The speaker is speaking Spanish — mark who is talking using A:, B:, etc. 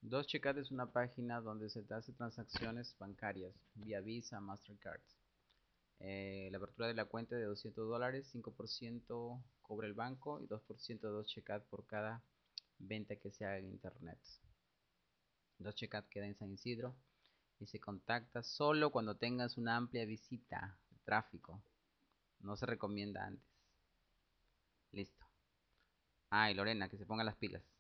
A: Checkout es una página donde se te hace transacciones bancarias vía Visa, Mastercard. La apertura de la cuenta de $200, 5% cobra el banco y 2% de Checkout por cada venta que se haga en internet. Checkout queda en San Isidro y se contacta solo cuando tengas una amplia visita, tráfico. No se recomienda antes. Listo. Ah, y Lorena, que se ponga las pilas.